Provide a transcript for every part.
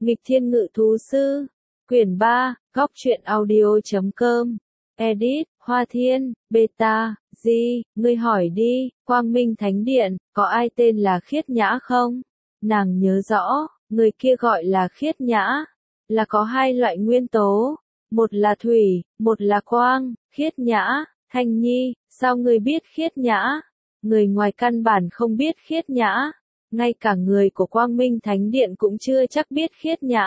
Nghịch Thiên Ngự Thú Sư, quyển 3, góc truyện audio.com, edit, Hoa Thiên, beta, ngươi hỏi đi, Quang Minh Thánh Điện, có ai tên là Khiết Nhã không? Nàng nhớ rõ, người kia gọi là Khiết Nhã, là có hai loại nguyên tố, một là thủy, một là quang. Khiết Nhã, Thanh Nhi, sao ngươi biết Khiết Nhã? Người ngoài căn bản không biết Khiết Nhã, ngay cả người của Quang Minh Thánh Điện cũng chưa chắc biết Khiết Nhã.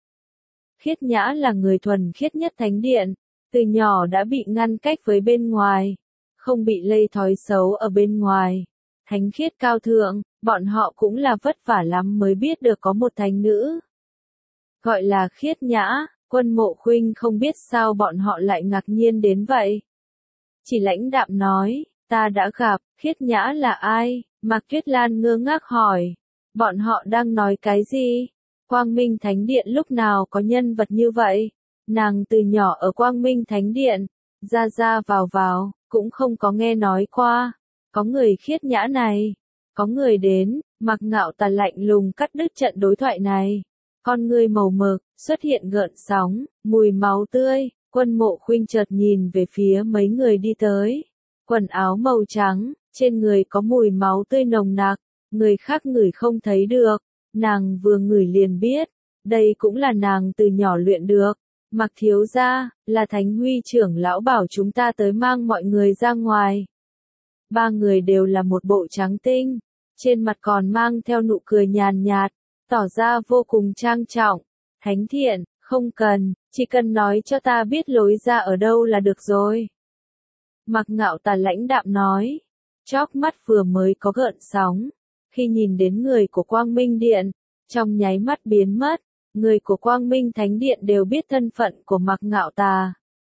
Khiết Nhã là người thuần khiết nhất Thánh Điện, từ nhỏ đã bị ngăn cách với bên ngoài, không bị lây thói xấu ở bên ngoài. Thánh khiết cao thượng, bọn họ cũng là vất vả lắm mới biết được có một thánh nữ gọi là Khiết Nhã. Quân Mộ Khuynh không biết sao bọn họ lại ngạc nhiên đến vậy. Chỉ lãnh đạm nói, ta đã gặp. Khiết Nhã là ai? Mạc Tuyết Lan ngơ ngác hỏi. Bọn họ đang nói cái gì? Quang Minh Thánh Điện lúc nào có nhân vật như vậy? Nàng từ nhỏ ở Quang Minh Thánh Điện, ra ra vào, cũng không có nghe nói qua. Có người Khiết Nhã này. Có người đến. Mạc Ngạo Tà lạnh lùng cắt đứt trận đối thoại này. Con ngươi màu mực, xuất hiện gợn sóng, mùi máu tươi. Quân Mộ Khuynh chợt nhìn về phía mấy người đi tới. Quần áo màu trắng, trên người có mùi máu tươi nồng nặc, người khác ngửi không thấy được. Nàng vừa ngửi liền biết, đây cũng là nàng từ nhỏ luyện được. Mạc thiếu gia, là Thánh Huy trưởng lão bảo chúng ta tới mang mọi người ra ngoài. Ba người đều là một bộ trắng tinh, trên mặt còn mang theo nụ cười nhàn nhạt, tỏ ra vô cùng trang trọng. Thánh thiện, không cần, chỉ cần nói cho ta biết lối ra ở đâu là được rồi. Mạc Ngạo Tà lãnh đạm nói, chóp mắt vừa mới có gợn sóng, khi nhìn đến người của Quang Minh Điện, trong nháy mắt biến mất. Người của Quang Minh Thánh Điện đều biết thân phận của Mạc Ngạo Tà.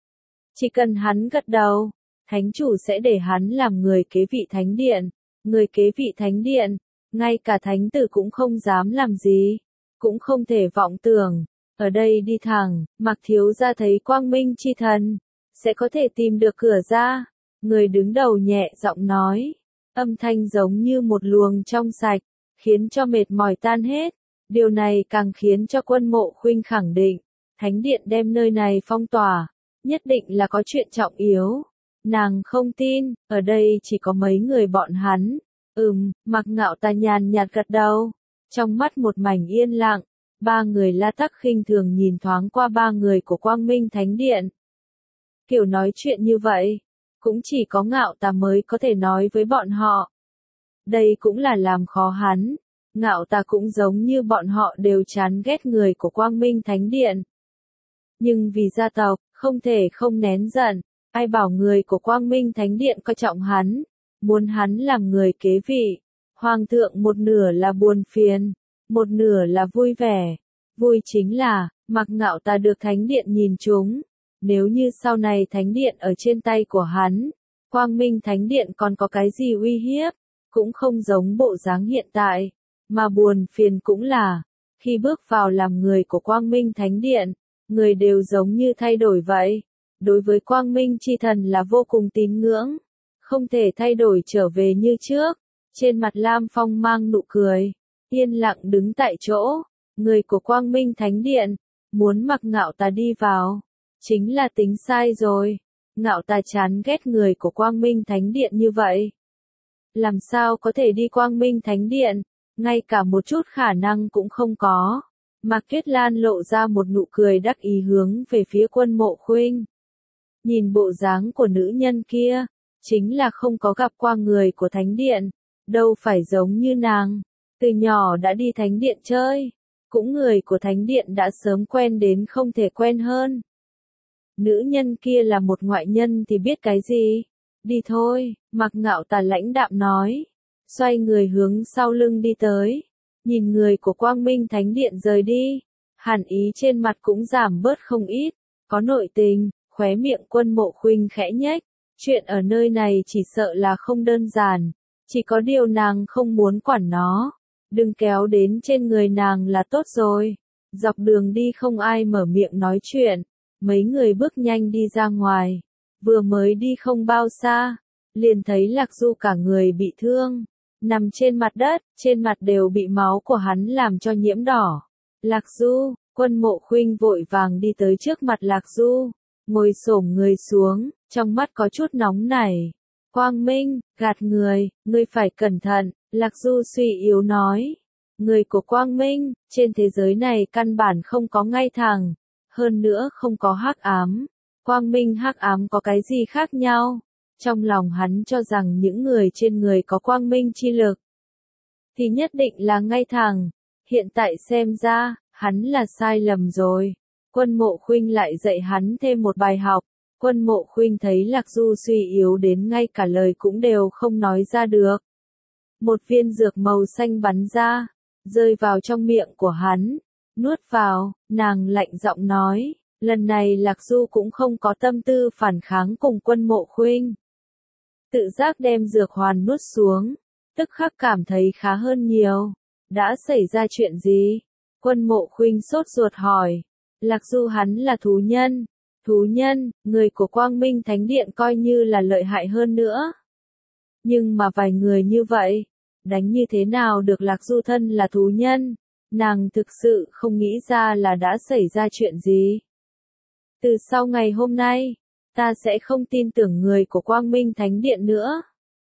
Chỉ cần hắn gật đầu, Thánh chủ sẽ để hắn làm người kế vị Thánh Điện. Người kế vị Thánh Điện, ngay cả Thánh tử cũng không dám làm gì, cũng không thể vọng tưởng. Ở đây đi thẳng, Mạc thiếu gia thấy Quang Minh chi thần, sẽ có thể tìm được cửa ra. Người đứng đầu nhẹ giọng nói, âm thanh giống như một luồng trong sạch, khiến cho mệt mỏi tan hết. Điều này càng khiến cho Quân Mộ Khuynh khẳng định, Thánh Điện đem nơi này phong tỏa, nhất định là có chuyện trọng yếu. Nàng không tin, ở đây chỉ có mấy người bọn hắn. Mạc Ngạo Tà nhàn nhạt gật đầu. Trong mắt một mảnh yên lặng, ba người La Tắc khinh thường nhìn thoáng qua ba người của Quang Minh Thánh Điện. Kiểu nói chuyện như vậy, cũng chỉ có Ngạo Tà mới có thể nói với bọn họ. Đây cũng là làm khó hắn. Ngạo Tà cũng giống như bọn họ đều chán ghét người của Quang Minh Thánh Điện. Nhưng vì gia tộc, không thể không nén giận. Ai bảo người của Quang Minh Thánh Điện coi trọng hắn, muốn hắn làm người kế vị. Hoàng thượng một nửa là buồn phiền, một nửa là vui vẻ. Vui chính là, Mạc Ngạo Tà được Thánh Điện nhìn trúng. Nếu như sau này Thánh Điện ở trên tay của hắn, Quang Minh Thánh Điện còn có cái gì uy hiếp, cũng không giống bộ dáng hiện tại. Mà buồn phiền cũng là, khi bước vào làm người của Quang Minh Thánh Điện, người đều giống như thay đổi vậy. Đối với Quang Minh chi thần là vô cùng tín ngưỡng, không thể thay đổi trở về như trước. Trên mặt Lam Phong mang nụ cười, yên lặng đứng tại chỗ. Người của Quang Minh Thánh Điện, muốn Mạc Ngạo Tà đi vào, chính là tính sai rồi. Ngạo Tà chán ghét người của Quang Minh Thánh Điện như vậy. Làm sao có thể đi Quang Minh Thánh Điện, ngay cả một chút khả năng cũng không có. Mạc Tuyết Lan lộ ra một nụ cười đắc ý hướng về phía Quân Mộ Khuynh. Nhìn bộ dáng của nữ nhân kia, chính là không có gặp qua người của Thánh Điện, đâu phải giống như nàng, từ nhỏ đã đi Thánh Điện chơi, cũng người của Thánh Điện đã sớm quen đến không thể quen hơn. Nữ nhân kia là một ngoại nhân thì biết cái gì? Đi thôi, Mạc Ngạo Tà lãnh đạm nói, xoay người hướng sau lưng đi tới, nhìn người của Quang Minh Thánh Điện rời đi, hàn ý trên mặt cũng giảm bớt không ít, có nội tình. Khóe miệng Quân Mộ Khuynh khẽ nhếch, chuyện ở nơi này chỉ sợ là không đơn giản, chỉ có điều nàng không muốn quản nó, đừng kéo đến trên người nàng là tốt rồi. Dọc đường đi không ai mở miệng nói chuyện, mấy người bước nhanh đi ra ngoài, vừa mới đi không bao xa, liền thấy Lạc Du cả người bị thương, nằm trên mặt đất, trên mặt đều bị máu của hắn làm cho nhiễm đỏ. Lạc Du, Quân Mộ Khuynh vội vàng đi tới trước mặt Lạc Du, ngồi xổm người xuống, trong mắt có chút nóng nảy. Quang Minh, gạt người, ngươi phải cẩn thận, Lạc Du suy yếu nói. Người của Quang Minh, trên thế giới này căn bản không có ngay thẳng, hơn nữa không có hắc ám. Quang Minh hắc ám có cái gì khác nhau? Trong lòng hắn cho rằng những người trên người có Quang Minh chi lực, thì nhất định là ngay thẳng. Hiện tại xem ra, hắn là sai lầm rồi. Quân Mộ Khuynh lại dạy hắn thêm một bài học. Quân Mộ Khuynh thấy Lạc Du suy yếu đến ngay cả lời cũng đều không nói ra được. Một viên dược màu xanh bắn ra, rơi vào trong miệng của hắn. Nuốt vào, nàng lạnh giọng nói, lần này Lạc Du cũng không có tâm tư phản kháng cùng Quân Mộ Khuynh. Tự giác đem dược hoàn nuốt xuống, tức khắc cảm thấy khá hơn nhiều. Đã xảy ra chuyện gì? Quân Mộ Khuynh sốt ruột hỏi. Lạc Du hắn là thú nhân. Thú nhân, người của Quang Minh Thánh Điện coi như là lợi hại hơn nữa. Nhưng mà vài người như vậy, đánh như thế nào được Lạc Du thân là thú nhân? Nàng thực sự không nghĩ ra là đã xảy ra chuyện gì. Từ sau ngày hôm nay, ta sẽ không tin tưởng người của Quang Minh Thánh Điện nữa.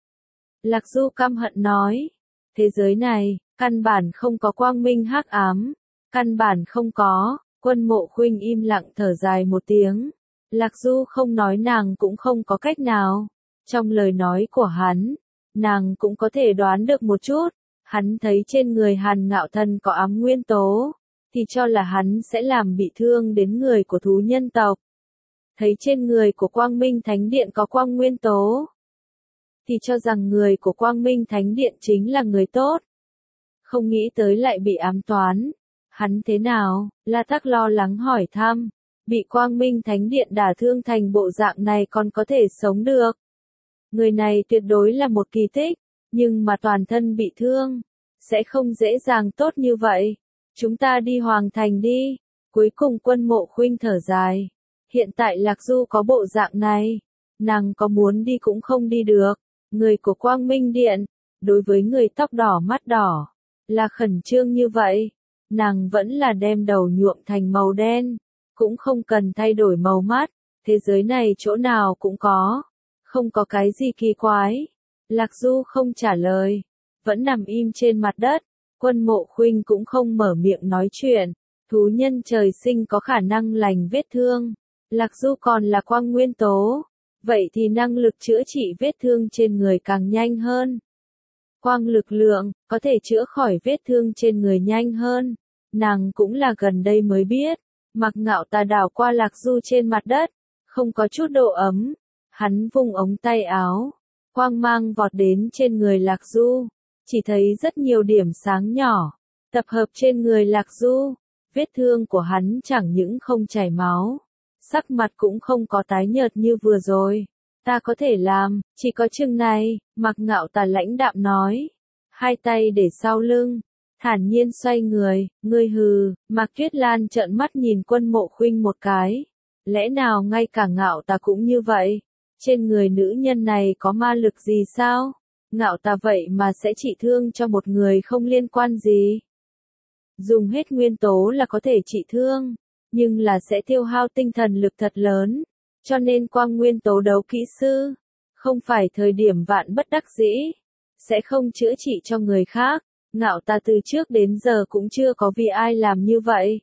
Lạc Du căm hận nói, thế giới này, căn bản không có quang minh hắc ám, căn bản không có. Quân Mộ Khuynh im lặng thở dài một tiếng. Lạc Du không nói nàng cũng không có cách nào. Trong lời nói của hắn, nàng cũng có thể đoán được một chút. Hắn thấy trên người Hàn Ngạo Thần có ám nguyên tố, thì cho là hắn sẽ làm bị thương đến người của thú nhân tộc. Thấy trên người của Quang Minh Thánh Điện có quang nguyên tố, thì cho rằng người của Quang Minh Thánh Điện chính là người tốt. Không nghĩ tới lại bị ám toán. Hắn thế nào? La Tắc lo lắng hỏi thăm. Bị Quang Minh Thánh Điện đả thương thành bộ dạng này còn có thể sống được. Người này tuyệt đối là một kỳ tích, nhưng mà toàn thân bị thương, sẽ không dễ dàng tốt như vậy. Chúng ta đi Hoàng Thành đi. Cuối cùng Quân Mộ Khuynh thở dài. Hiện tại Lạc Du có bộ dạng này, nàng có muốn đi cũng không đi được. Người của Quang Minh Điện, đối với người tóc đỏ mắt đỏ, là khẩn trương như vậy. Nàng vẫn là đem đầu nhuộm thành màu đen, cũng không cần thay đổi màu mắt. Thế giới này chỗ nào cũng có, không có cái gì kỳ quái. Lạc Du không trả lời, vẫn nằm im trên mặt đất. Quân Mộ Khuynh cũng không mở miệng nói chuyện. Thú nhân trời sinh có khả năng lành vết thương. Lạc Du còn là quang nguyên tố, vậy thì năng lực chữa trị vết thương trên người càng nhanh hơn. Quang lực lượng, có thể chữa khỏi vết thương trên người nhanh hơn. Nàng cũng là gần đây mới biết. Mặc Ngạo Tà đảo qua Lạc Du trên mặt đất, không có chút độ ấm. Hắn vung ống tay áo, quang mang vọt đến trên người Lạc Du. Chỉ thấy rất nhiều điểm sáng nhỏ, tập hợp trên người Lạc Du. Vết thương của hắn chẳng những không chảy máu, sắc mặt cũng không có tái nhợt như vừa rồi. Ta có thể làm, chỉ có chừng này, Mặc Ngạo Tà lãnh đạm nói. Hai tay để sau lưng, thản nhiên xoay người, ngươi hừ. Mạc Tuyết Lan trợn mắt nhìn Quân Mộ Khuynh một cái. Lẽ nào ngay cả Ngạo Tà cũng như vậy? Trên người nữ nhân này có ma lực gì sao? Ngạo Tà vậy mà sẽ trị thương cho một người không liên quan gì. Dùng hết nguyên tố là có thể trị thương, nhưng là sẽ tiêu hao tinh thần lực thật lớn. Cho nên quang nguyên tố đấu kỹ sư, không phải thời điểm vạn bất đắc dĩ, sẽ không chữa trị cho người khác. Ngạo Tà từ trước đến giờ cũng chưa có vì ai làm như vậy.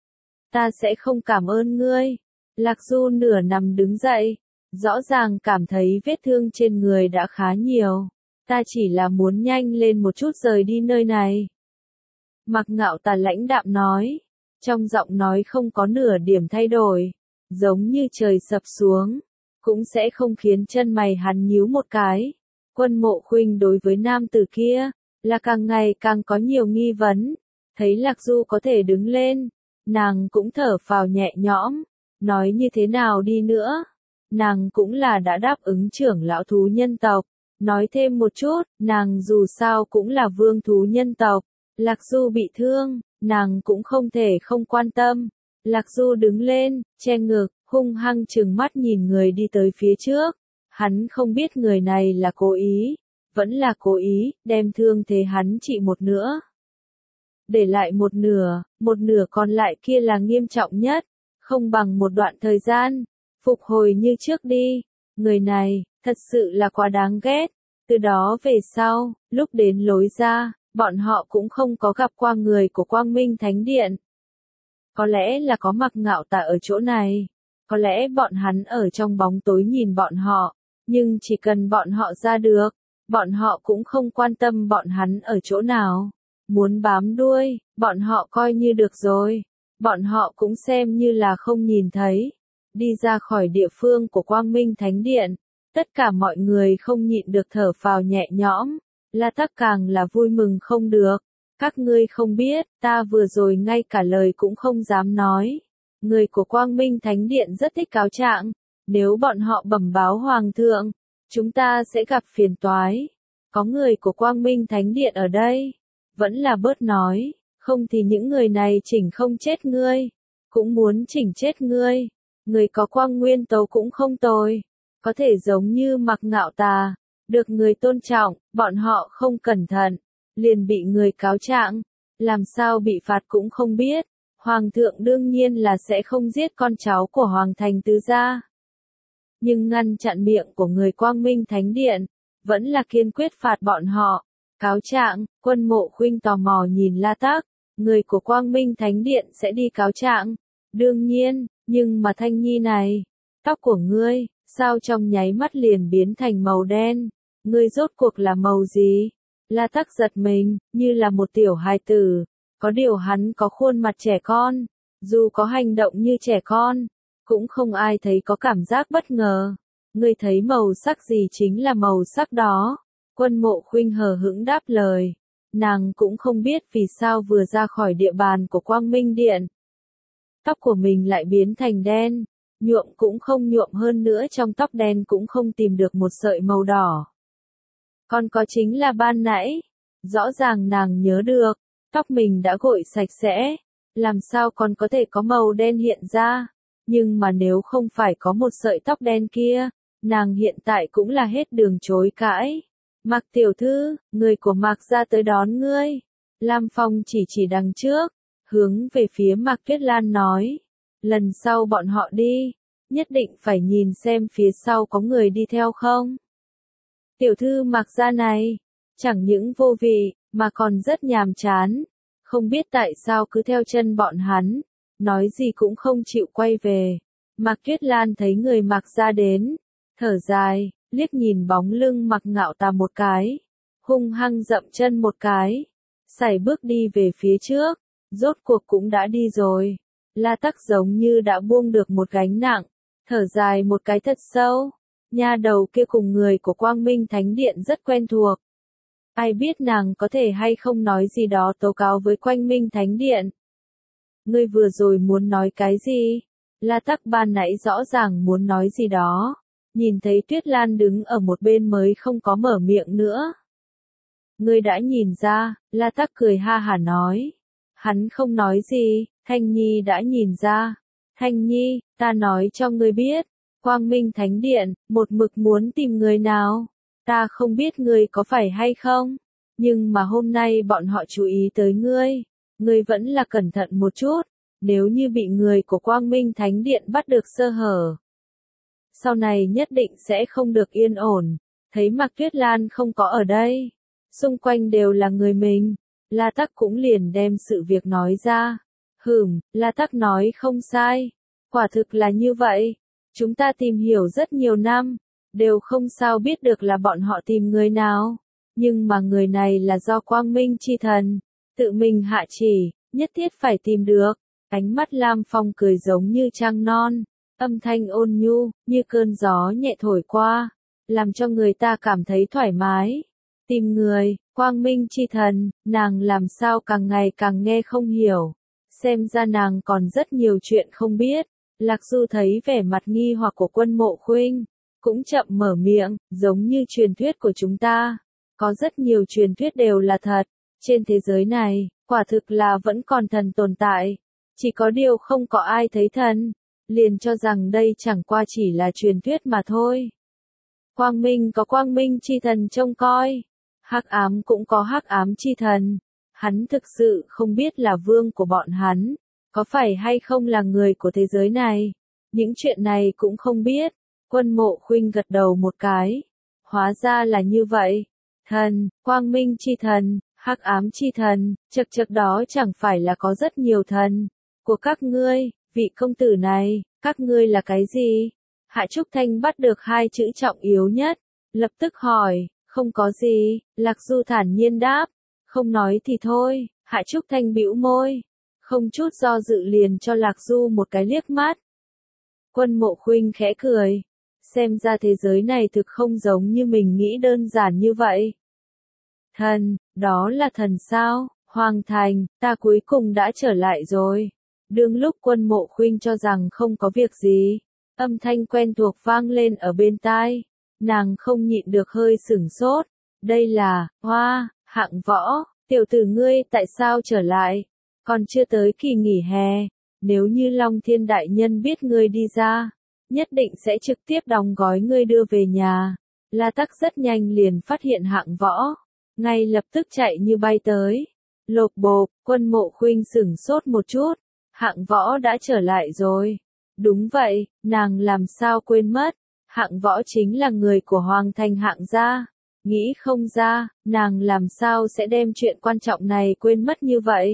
Ta sẽ không cảm ơn ngươi. Lạc Du nửa nằm đứng dậy, rõ ràng cảm thấy vết thương trên người đã khá nhiều. Ta chỉ là muốn nhanh lên một chút rời đi nơi này. Mặc Ngạo Tà lãnh đạm nói, trong giọng nói không có nửa điểm thay đổi, giống như trời sập xuống, cũng sẽ không khiến chân mày hắn nhíu một cái. Quân Mộ Khuynh đối với nam tử kia, là càng ngày càng có nhiều nghi vấn. Thấy Lạc Du có thể đứng lên, nàng cũng thở phào nhẹ nhõm. Nói như thế nào đi nữa, nàng cũng là đã đáp ứng trưởng lão thú nhân tộc. Nói thêm một chút, nàng dù sao cũng là vương thú nhân tộc. Lạc Du bị thương, nàng cũng không thể không quan tâm. Lạc Du đứng lên, che ngực, hung hăng trừng mắt nhìn người đi tới phía trước. Hắn không biết người này là cố ý, vẫn là cố ý, đem thương thế hắn trị một nữa. để lại một nửa còn lại kia là nghiêm trọng nhất, không bằng một đoạn thời gian, phục hồi như trước đi. Người này, thật sự là quá đáng ghét. Từ đó về sau, lúc đến lối ra, bọn họ cũng không có gặp qua người của Quang Minh Thánh Điện. Có lẽ là có Mạc Ngạo Tà ở chỗ này, có lẽ bọn hắn ở trong bóng tối nhìn bọn họ, nhưng chỉ cần bọn họ ra được, bọn họ cũng không quan tâm bọn hắn ở chỗ nào. Muốn bám đuôi, bọn họ coi như được rồi, bọn họ cũng xem như là không nhìn thấy. Đi ra khỏi địa phương của Quang Minh Thánh Điện, tất cả mọi người không nhịn được thở phào nhẹ nhõm, La Tắc càng là vui mừng không được. Các ngươi không biết, ta vừa rồi ngay cả lời cũng không dám nói. Người của Quang Minh Thánh Điện rất thích cáo trạng, nếu bọn họ bẩm báo Hoàng thượng, chúng ta sẽ gặp phiền toái. Có người của Quang Minh Thánh Điện ở đây, vẫn là bớt nói, không thì những người này chỉnh không chết ngươi, cũng muốn chỉnh chết ngươi. Người có Quang Nguyên Tấu cũng không tồi, có thể giống như Mạc Ngạo Tà, được người tôn trọng, bọn họ không cẩn thận, liền bị người cáo trạng, làm sao bị phạt cũng không biết. Hoàng thượng đương nhiên là sẽ không giết con cháu của Hoàng thành tứ gia. Nhưng ngăn chặn miệng của người Quang Minh Thánh Điện, vẫn là kiên quyết phạt bọn họ. Cáo trạng, Quân Mộ Khuynh tò mò nhìn La Tắc, người của Quang Minh Thánh Điện sẽ đi cáo trạng. Đương nhiên, nhưng mà Thanh Nhi này, tóc của ngươi, sao trong nháy mắt liền biến thành màu đen, ngươi rốt cuộc là màu gì? La Tắc giật mình, như là một tiểu hài tử, có điều hắn có khuôn mặt trẻ con, dù có hành động như trẻ con, cũng không ai thấy có cảm giác bất ngờ. Ngươi thấy màu sắc gì chính là màu sắc đó. Quân Mộ Khuynh hờ hững đáp lời, nàng cũng không biết vì sao vừa ra khỏi địa bàn của Quang Minh Điện, tóc của mình lại biến thành đen, nhuộm cũng không nhuộm, hơn nữa trong tóc đen cũng không tìm được một sợi màu đỏ. Còn có chính là ban nãy, rõ ràng nàng nhớ được, tóc mình đã gội sạch sẽ, làm sao còn có thể có màu đen hiện ra, nhưng mà nếu không phải có một sợi tóc đen kia, nàng hiện tại cũng là hết đường chối cãi. Mạc tiểu thư, người của Mạc gia tới đón ngươi. Lam Phong chỉ đằng trước, hướng về phía Mạc Tuyết Lan nói, lần sau bọn họ đi, nhất định phải nhìn xem phía sau có người đi theo không. Tiểu thư Mạc gia này, chẳng những vô vị, mà còn rất nhàm chán, không biết tại sao cứ theo chân bọn hắn, nói gì cũng không chịu quay về. Mạc Tuyết Lan thấy người Mạc gia đến, thở dài, liếc nhìn bóng lưng Mạc Ngạo Tà một cái, hung hăng dậm chân một cái, sải bước đi về phía trước, rốt cuộc cũng đã đi rồi. La Tắc giống như đã buông được một gánh nặng, thở dài một cái thật sâu. Nha đầu kia cùng người của Quang Minh Thánh Điện rất quen thuộc. Ai biết nàng có thể hay không nói gì đó tố cáo với Quang Minh Thánh Điện. Ngươi vừa rồi muốn nói cái gì? La Tắc ban nãy rõ ràng muốn nói gì đó. Nhìn thấy Tuyết Lan đứng ở một bên mới không có mở miệng nữa. Ngươi đã nhìn ra, La Tắc cười ha hả nói. Hắn không nói gì, Thanh Nhi đã nhìn ra. Thanh Nhi, ta nói cho ngươi biết, Quang Minh Thánh Điện, một mực muốn tìm người nào. Ta không biết ngươi có phải hay không, nhưng mà hôm nay bọn họ chú ý tới ngươi. Ngươi vẫn là cẩn thận một chút, nếu như bị người của Quang Minh Thánh Điện bắt được sơ hở. Sau này nhất định sẽ không được yên ổn. Thấy Mạc Tuyết Lan không có ở đây, xung quanh đều là người mình, La Tắc cũng liền đem sự việc nói ra. La Tắc nói không sai, quả thực là như vậy. Chúng ta tìm hiểu rất nhiều năm, đều không sao biết được là bọn họ tìm người nào, nhưng mà người này là do Quang Minh chi thần tự mình hạ chỉ, nhất thiết phải tìm được. Ánh mắt Lam Phong cười giống như trăng non, âm thanh ôn nhu, như cơn gió nhẹ thổi qua, làm cho người ta cảm thấy thoải mái. Tìm người, Quang Minh chi thần, nàng làm sao càng ngày càng nghe không hiểu, xem ra nàng còn rất nhiều chuyện không biết. Lạc Du thấy vẻ mặt nghi hoặc của Quân Mộ Khuynh, cũng chậm mở miệng, giống như truyền thuyết của chúng ta. Có rất nhiều truyền thuyết đều là thật, trên thế giới này, quả thực là vẫn còn thần tồn tại. Chỉ có điều không có ai thấy thần, liền cho rằng đây chẳng qua chỉ là truyền thuyết mà thôi. Quang Minh có Quang Minh chi thần trông coi, hắc ám cũng có hắc ám chi thần. Hắn thực sự không biết là vương của bọn hắn, có phải hay không là người của thế giới này. Những chuyện này cũng không biết. Quân Mộ Khuynh gật đầu một cái. Hóa ra là như vậy. Thần, quang minh chi thần, hắc ám chi thần, chật chật đó chẳng phải là có rất nhiều thần. Của các ngươi, vị công tử này, các ngươi là cái gì? Hạ Trúc Thanh bắt được hai chữ trọng yếu nhất. Lập tức hỏi, không có gì, Lạc Du thản nhiên đáp. Không nói thì thôi, Hạ Trúc Thanh bĩu môi. Không chút do dự liền cho Lạc Du một cái liếc mắt. Quân Mộ Khuynh khẽ cười. Xem ra thế giới này thực không giống như mình nghĩ đơn giản như vậy. Thần, đó là thần sao? Hoàng thành, ta cuối cùng đã trở lại rồi. Đương lúc Quân Mộ Khuynh cho rằng không có việc gì, âm thanh quen thuộc vang lên ở bên tai. Nàng không nhịn được hơi sửng sốt. Đây là, Hoa, Hạng Võ, tiểu tử ngươi tại sao trở lại? Còn chưa tới kỳ nghỉ hè, nếu như Long Thiên Đại Nhân biết ngươi đi ra, nhất định sẽ trực tiếp đóng gói ngươi đưa về nhà. La Tắc rất nhanh liền phát hiện Hạng Võ, ngay lập tức chạy như bay tới. Lộp bộp, Quân Mộ Khuynh sửng sốt một chút, Hạng Võ đã trở lại rồi. Đúng vậy, nàng làm sao quên mất, Hạng Võ chính là người của Hoàng thành Hạng gia. Nghĩ không ra, nàng làm sao sẽ đem chuyện quan trọng này quên mất như vậy.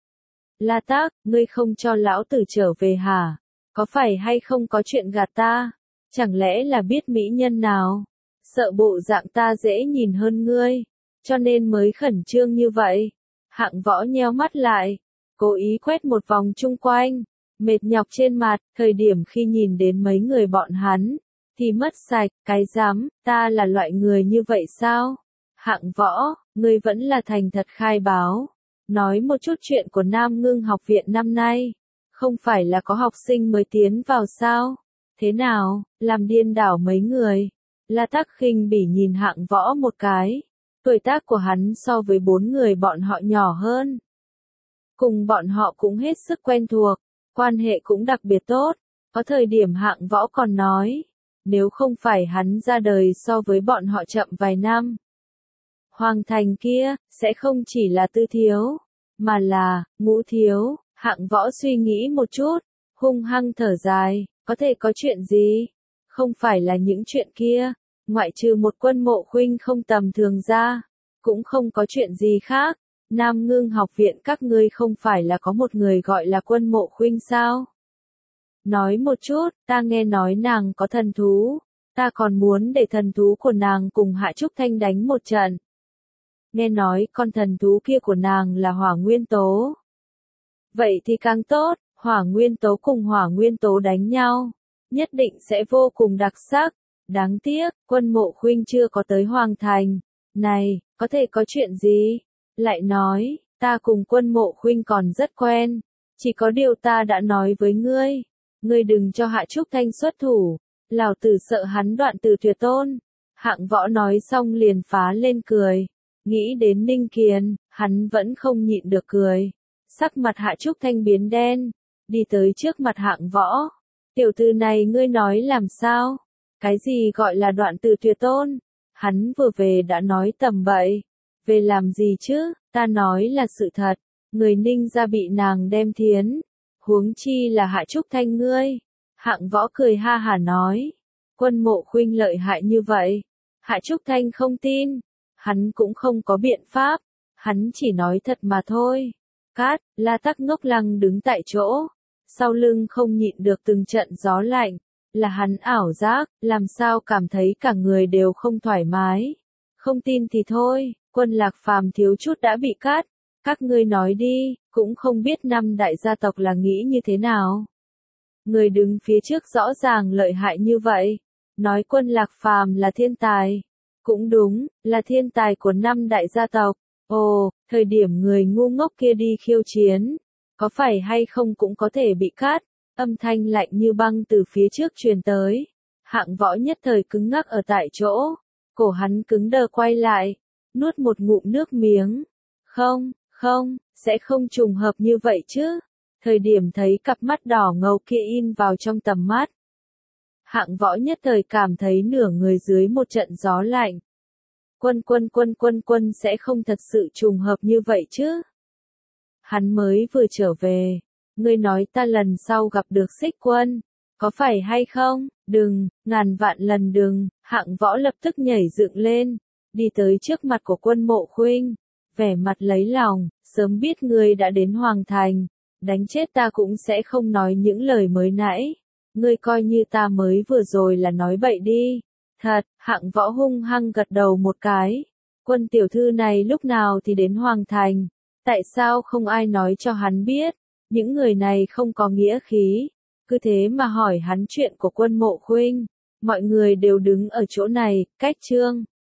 La Tắc, ngươi không cho lão tử trở về hả? Có phải hay không có chuyện gạt ta? Chẳng lẽ là biết mỹ nhân nào? Sợ bộ dạng ta dễ nhìn hơn ngươi, cho nên mới khẩn trương như vậy. Hạng Võ nheo mắt lại, cố ý quét một vòng chung quanh, mệt nhọc trên mặt, thời điểm khi nhìn đến mấy người bọn hắn, thì mất sạch, cái dám, ta là loại người như vậy sao? Hạng Võ, ngươi vẫn là thành thật khai báo. Nói một chút chuyện của Nam Ngưng học viện năm nay. Không phải là có học sinh mới tiến vào sao? Thế nào, làm điên đảo mấy người? La Tắc khinh bỉ nhìn Hạng Võ một cái. Tuổi tác của hắn so với 4 người bọn họ nhỏ hơn. Cùng bọn họ cũng hết sức quen thuộc, quan hệ cũng đặc biệt tốt. Có thời điểm Hạng Võ còn nói, nếu không phải hắn ra đời so với bọn họ chậm vài năm, Hoàng thành kia, sẽ không chỉ là Tư thiếu, mà là, Ngũ thiếu. Hạng Võ suy nghĩ một chút, hung hăng thở dài, có thể có chuyện gì? Không phải là những chuyện kia, ngoại trừ một Quân Mộ Khuynh không tầm thường ra, cũng không có chuyện gì khác. Nam Ngưng học viện các ngươi không phải là có một người gọi là Quân Mộ Khuynh sao? Nói một chút, ta nghe nói nàng có thần thú, ta còn muốn để thần thú của nàng cùng Hạ Trúc Thanh đánh một trận. Nghe nói con thần thú kia của nàng là hỏa nguyên tố. Vậy thì càng tốt, hỏa nguyên tố cùng hỏa nguyên tố đánh nhau, nhất định sẽ vô cùng đặc sắc. Đáng tiếc, Quân Mộ Khuynh chưa có tới Hoàng thành. Này, có thể có chuyện gì? Lại nói, ta cùng Quân Mộ Khuynh còn rất quen. Chỉ có điều ta đã nói với ngươi. Ngươi đừng cho Hạ Trúc Thanh xuất thủ. Lão tử sợ hắn đoạn tử tuyệt tôn. Hạng Võ nói xong liền phá lên cười. Nghĩ đến Ninh Kiền, hắn vẫn không nhịn được cười. Sắc mặt Hạ Trúc Thanh biến đen, đi tới trước mặt Hạng Võ. Tiểu tử này ngươi nói làm sao? Cái gì gọi là đoạn tử tuyệt tôn? Hắn vừa về đã nói tầm bậy. Về làm gì chứ? Ta nói là sự thật. Người Ninh gia bị nàng đem thiến. Huống chi là Hạ Trúc Thanh ngươi. Hạng Võ cười ha hả nói. Quân Mộ Khuynh lợi hại như vậy. Hạ Trúc Thanh không tin. Hắn cũng không có biện pháp. Hắn chỉ nói thật mà thôi. Cát, La Tắc ngốc lăng đứng tại chỗ. Sau lưng không nhịn được từng trận gió lạnh. Là hắn ảo giác, làm sao cảm thấy cả người đều không thoải mái. Không tin thì thôi, Quân Lạc Phàm thiếu chút đã bị cắt. Các ngươi nói đi, cũng không biết năm đại gia tộc là nghĩ như thế nào. Người đứng phía trước rõ ràng lợi hại như vậy. Nói Quân Lạc Phàm là thiên tài. Cũng đúng, là thiên tài của năm đại gia tộc. Ồ, thời điểm người ngu ngốc kia đi khiêu chiến, có phải hay không cũng có thể bị cắt. Âm thanh lạnh như băng từ phía trước truyền tới. Hạng Võ nhất thời cứng ngắc ở tại chỗ. Cổ hắn cứng đờ quay lại, nuốt một ngụm nước miếng. Không, sẽ không trùng hợp như vậy chứ. Thời điểm thấy cặp mắt đỏ ngầu kia in vào trong tầm mắt. Hạng Võ nhất thời cảm thấy nửa người dưới một trận gió lạnh. Quân sẽ không thật sự trùng hợp như vậy chứ. hắn mới vừa trở về. Ngươi nói ta lần sau gặp được Xích Quân, có phải hay không? Đừng, ngàn vạn lần đừng. Hạng Võ lập tức nhảy dựng lên, đi tới trước mặt của Quân Mộ Khuynh, vẻ mặt lấy lòng, sớm biết ngươi đã đến Hoàng Thành, đánh chết ta cũng sẽ không nói những lời mới nãy. Ngươi coi như ta mới vừa rồi là nói bậy đi. Thật, Hạng Võ hung hăng gật đầu một cái. Quân tiểu thư này lúc nào thì đến Hoàng Thành? Tại sao không ai nói cho hắn biết? Những người này không có nghĩa khí. Cứ thế mà hỏi hắn chuyện của Quân Mộ Khuynh. Mọi người đều đứng ở chỗ này, cách Trương